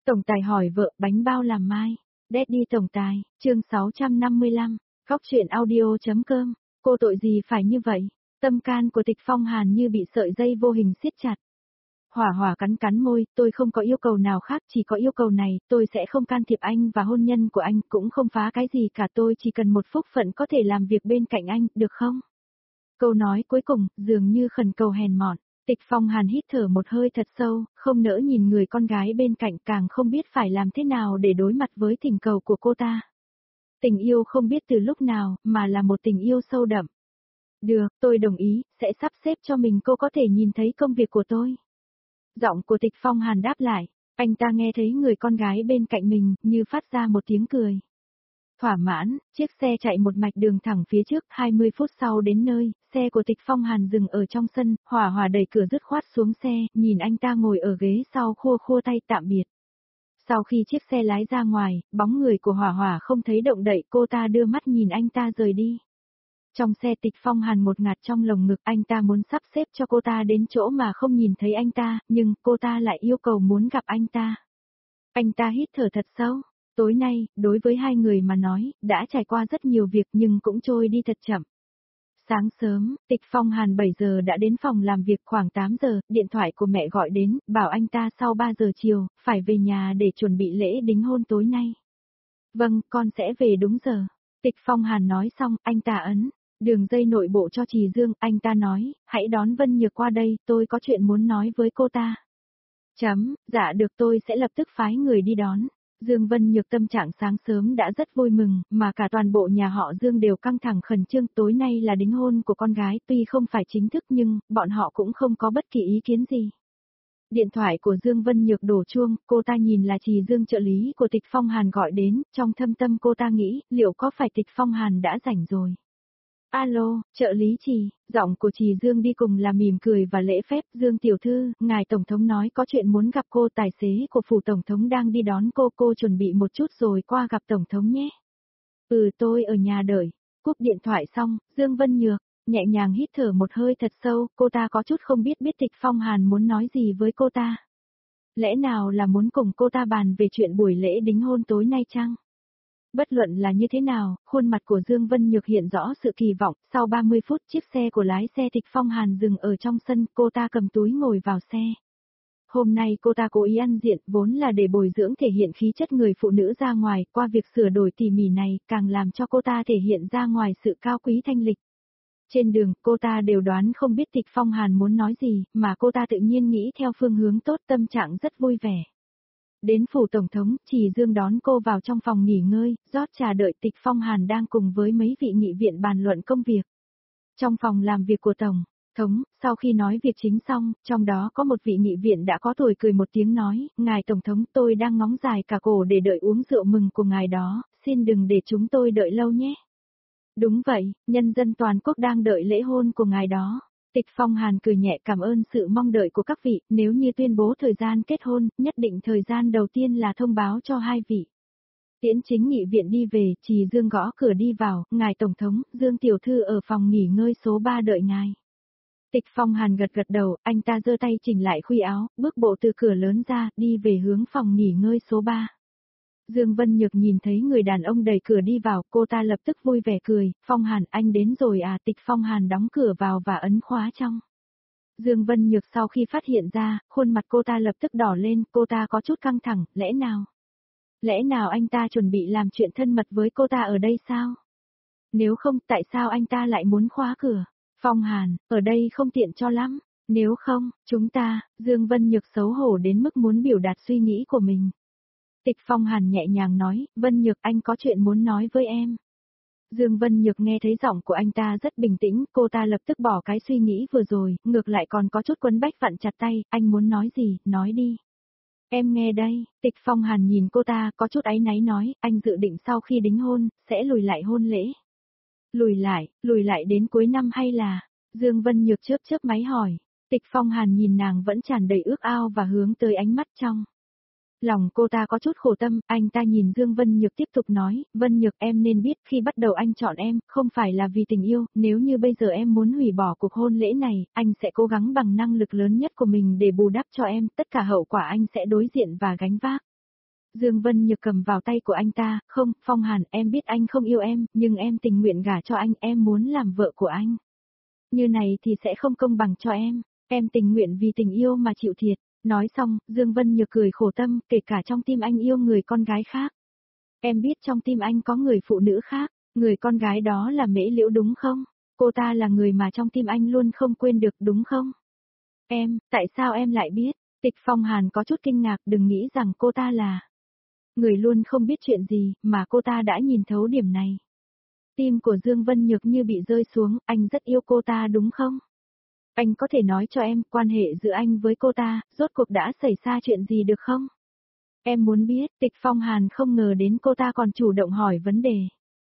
Tổng tài hỏi vợ bánh bao làm mai. Daddy tổng tài, chương 655, góc truyện audio.com, cô tội gì phải như vậy? Tâm can của Tịch Phong Hàn như bị sợi dây vô hình siết chặt. Hỏa Hỏa cắn cắn môi, tôi không có yêu cầu nào khác, chỉ có yêu cầu này, tôi sẽ không can thiệp anh và hôn nhân của anh, cũng không phá cái gì cả, tôi chỉ cần một phúc phận có thể làm việc bên cạnh anh, được không? Câu nói cuối cùng, dường như khẩn cầu hèn mọn. Tịch Phong Hàn hít thở một hơi thật sâu, không nỡ nhìn người con gái bên cạnh, càng không biết phải làm thế nào để đối mặt với thỉnh cầu của cô ta. Tình yêu không biết từ lúc nào, mà là một tình yêu sâu đậm. Được, tôi đồng ý, sẽ sắp xếp cho mình cô có thể nhìn thấy công việc của tôi. Giọng của Tịch Phong Hàn đáp lại, anh ta nghe thấy người con gái bên cạnh mình, như phát ra một tiếng cười. Thỏa mãn, chiếc xe chạy một mạch đường thẳng phía trước, 20 phút sau đến nơi, xe của Tịch Phong Hàn dừng ở trong sân, Hỏa Hỏa đẩy cửa dứt khoát xuống xe, nhìn anh ta ngồi ở ghế sau khua khua tay tạm biệt. Sau khi chiếc xe lái ra ngoài, bóng người của Hỏa Hỏa không thấy động đậy, cô ta đưa mắt nhìn anh ta rời đi. Trong xe Tịch Phong Hàn một ngạt trong lồng ngực, anh ta muốn sắp xếp cho cô ta đến chỗ mà không nhìn thấy anh ta, nhưng cô ta lại yêu cầu muốn gặp anh ta. Anh ta hít thở thật sâu. Tối nay, đối với hai người mà nói, đã trải qua rất nhiều việc nhưng cũng trôi đi thật chậm. Sáng sớm, Tịch Phong Hàn 7 giờ đã đến phòng làm việc, khoảng 8 giờ, điện thoại của mẹ gọi đến, bảo anh ta sau 3 giờ chiều, phải về nhà để chuẩn bị lễ đính hôn tối nay. Vâng, con sẽ về đúng giờ. Tịch Phong Hàn nói xong, anh ta ấn đường dây nội bộ cho Trì Dương, anh ta nói, hãy đón Vân Nhược qua đây, tôi có chuyện muốn nói với cô ta. Dạ được, tôi sẽ lập tức phái người đi đón. Dương Vân Nhược tâm trạng sáng sớm đã rất vui mừng, mà cả toàn bộ nhà họ Dương đều căng thẳng khẩn trương, tối nay là đính hôn của con gái, tuy không phải chính thức nhưng, bọn họ cũng không có bất kỳ ý kiến gì. Điện thoại của Dương Vân Nhược đổ chuông, cô ta nhìn là Trì Dương trợ lý của Tịch Phong Hàn gọi đến, trong thâm tâm cô ta nghĩ, liệu có phải Tịch Phong Hàn đã rảnh rồi. Alo, trợ lý Trì, giọng của Trì Dương đi cùng là mỉm cười và lễ phép. Dương tiểu thư, ngài tổng thống nói có chuyện muốn gặp cô, tài xế của phủ tổng thống đang đi đón cô chuẩn bị một chút rồi qua gặp tổng thống nhé. Tôi ở nhà đợi. Cúp điện thoại xong, Dương Vân Nhược nhẹ nhàng hít thở một hơi thật sâu, cô ta có chút không biết Tịch Phong Hàn muốn nói gì với cô ta. Lẽ nào là muốn cùng cô ta bàn về chuyện buổi lễ đính hôn tối nay chăng? Bất luận là như thế nào, khuôn mặt của Dương Vân Nhược hiện rõ sự kỳ vọng, sau 30 phút chiếc xe của lái xe Tịch Phong Hàn dừng ở trong sân, cô ta cầm túi ngồi vào xe. Hôm nay cô ta cố ý ăn diện, vốn là để bồi dưỡng thể hiện khí chất người phụ nữ ra ngoài, qua việc sửa đổi tỉ mỉ này, càng làm cho cô ta thể hiện ra ngoài sự cao quý thanh lịch. Trên đường, cô ta đều đoán không biết Tịch Phong Hàn muốn nói gì, mà cô ta tự nhiên nghĩ theo phương hướng tốt, tâm trạng rất vui vẻ. Đến phủ tổng thống, Trì Dương đón cô vào trong phòng nghỉ ngơi, rót trà đợi. Tịch Phong Hàn đang cùng với mấy vị nghị viện bàn luận công việc. Trong phòng làm việc của tổng thống, sau khi nói việc chính xong, trong đó có một vị nghị viện đã có tuổi cười một tiếng nói, ngài tổng thống, tôi đang ngóng dài cả cổ để đợi uống rượu mừng của ngài đó, xin đừng để chúng tôi đợi lâu nhé. Đúng vậy, nhân dân toàn quốc đang đợi lễ hôn của ngài đó. Tịch Phong Hàn cười nhẹ, cảm ơn sự mong đợi của các vị, nếu như tuyên bố thời gian kết hôn, nhất định thời gian đầu tiên là thông báo cho hai vị. Tiễn chính nghị viện đi về, Trì Dương gõ cửa đi vào, ngài tổng thống, Dương tiểu thư ở phòng nghỉ ngơi số 3 đợi ngài. Tịch Phong Hàn gật gật đầu, anh ta giơ tay chỉnh lại khuy áo, bước bộ từ cửa lớn ra, đi về hướng phòng nghỉ ngơi số 3. Dương Vân Nhược nhìn thấy người đàn ông đẩy cửa đi vào, cô ta lập tức vui vẻ cười, Phong Hàn anh đến rồi à. Tịch Phong Hàn đóng cửa vào và ấn khóa trong. Dương Vân Nhược sau khi phát hiện ra, khuôn mặt cô ta lập tức đỏ lên, cô ta có chút căng thẳng, lẽ nào anh ta chuẩn bị làm chuyện thân mật với cô ta ở đây sao? Nếu không, tại sao anh ta lại muốn khóa cửa? Phong Hàn, ở đây không tiện cho lắm, nếu không, chúng ta, Dương Vân Nhược xấu hổ đến mức muốn biểu đạt suy nghĩ của mình. Tịch Phong Hàn nhẹ nhàng nói, Vân Nhược anh có chuyện muốn nói với em. Dương Vân Nhược nghe thấy giọng của anh ta rất bình tĩnh, cô ta lập tức bỏ cái suy nghĩ vừa rồi, ngược lại còn có chút quấn bách vặn chặt tay, anh muốn nói gì, nói đi. Em nghe đây. Tịch Phong Hàn nhìn cô ta có chút áy náy nói, anh dự định sau khi đính hôn, sẽ lùi lại hôn lễ. Lùi lại đến cuối năm hay là? Dương Vân Nhược chớp máy hỏi. Tịch Phong Hàn nhìn nàng vẫn tràn đầy ước ao và hướng tới ánh mắt trong. Lòng cô ta có chút khổ tâm, anh ta nhìn Dương Vân Nhược tiếp tục nói, Vân Nhược em nên biết khi bắt đầu anh chọn em, không phải là vì tình yêu, nếu như bây giờ em muốn hủy bỏ cuộc hôn lễ này, anh sẽ cố gắng bằng năng lực lớn nhất của mình để bù đắp cho em, tất cả hậu quả anh sẽ đối diện và gánh vác. Dương Vân Nhược cầm vào tay của anh ta, không, Phong Hàn, em biết anh không yêu em, nhưng em tình nguyện gả cho anh, em muốn làm vợ của anh. Như này thì sẽ không công bằng cho em tình nguyện vì tình yêu mà chịu thiệt. Nói xong, Dương Vân Nhược cười khổ tâm, kể cả trong tim anh yêu người con gái khác. Em biết trong tim anh có người phụ nữ khác, người con gái đó là Mễ Liễu đúng không? Cô ta là người mà trong tim anh luôn không quên được đúng không? Tại sao em lại biết? Tịch Phong Hàn có chút kinh ngạc, đừng nghĩ rằng cô ta là người luôn không biết chuyện gì, mà cô ta đã nhìn thấu điểm này. Tim của Dương Vân Nhược như bị rơi xuống, anh rất yêu cô ta đúng không? Anh có thể nói cho em, quan hệ giữa anh với cô ta, rốt cuộc đã xảy ra chuyện gì được không? Em muốn biết, Tịch Phong Hàn không ngờ đến cô ta còn chủ động hỏi vấn đề.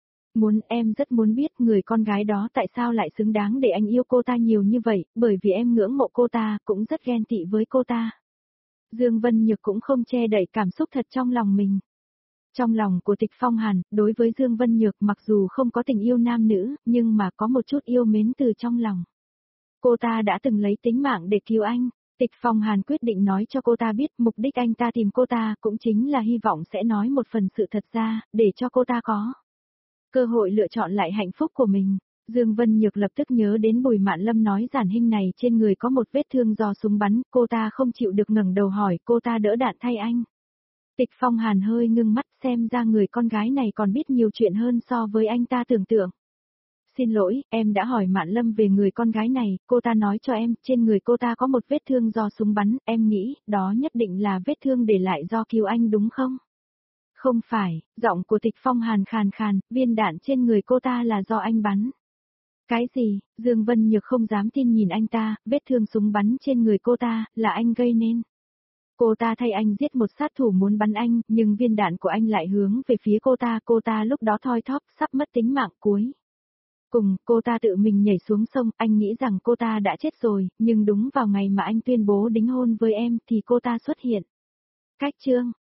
Em rất muốn biết người con gái đó tại sao lại xứng đáng để anh yêu cô ta nhiều như vậy, bởi vì em ngưỡng mộ cô ta, cũng rất ghen tị với cô ta. Dương Vân Nhược cũng không che đậy cảm xúc thật trong lòng mình. Trong lòng của Tịch Phong Hàn, đối với Dương Vân Nhược mặc dù không có tình yêu nam nữ, nhưng mà có một chút yêu mến từ trong lòng. Cô ta đã từng lấy tính mạng để cứu anh. Tịch Phong Hàn quyết định nói cho cô ta biết mục đích anh ta tìm cô ta cũng chính là hy vọng sẽ nói một phần sự thật ra, để cho cô ta có cơ hội lựa chọn lại hạnh phúc của mình. Dương Vân Nhược lập tức nhớ đến Bùi Mạn Lâm nói Giản Hinh này trên người có một vết thương do súng bắn, cô ta không chịu được ngẩng đầu hỏi cô ta đỡ đạn thay anh. Tịch Phong Hàn hơi ngưng mắt, xem ra người con gái này còn biết nhiều chuyện hơn so với anh ta tưởng tượng. Xin lỗi, em đã hỏi Mạn Lâm về người con gái này, cô ta nói cho em, trên người cô ta có một vết thương do súng bắn, em nghĩ, đó nhất định là vết thương để lại do cứu anh đúng không? Không phải, giọng của Tịch Phong Hàn khàn khàn, viên đạn trên người cô ta là do anh bắn. Cái gì? Dương Vân Nhược không dám tin nhìn anh ta, vết thương súng bắn trên người cô ta, là anh gây nên. Cô ta thay anh giết một sát thủ muốn bắn anh, nhưng viên đạn của anh lại hướng về phía cô ta lúc đó thoi thóp, sắp mất tính mạng cuối. Cùng, cô ta tự mình nhảy xuống sông, anh nghĩ rằng cô ta đã chết rồi, nhưng đúng vào ngày mà anh tuyên bố đính hôn với em thì cô ta xuất hiện. Cách chương,